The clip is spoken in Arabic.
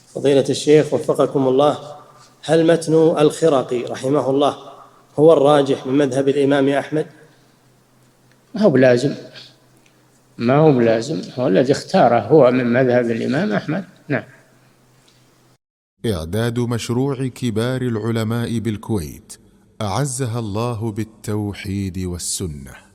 فضيلة الشيخ وفقكم الله، هل متن الخرقي رحمه الله هو الراجح من مذهب الإمام أحمد؟ ما هو بلازم، ما هو بلازم، هو الذي اختاره هو من مذهب الإمام أحمد. نعم. إعداد مشروع كبار العلماء بالكويت أعزها الله بالتوحيد والسنة.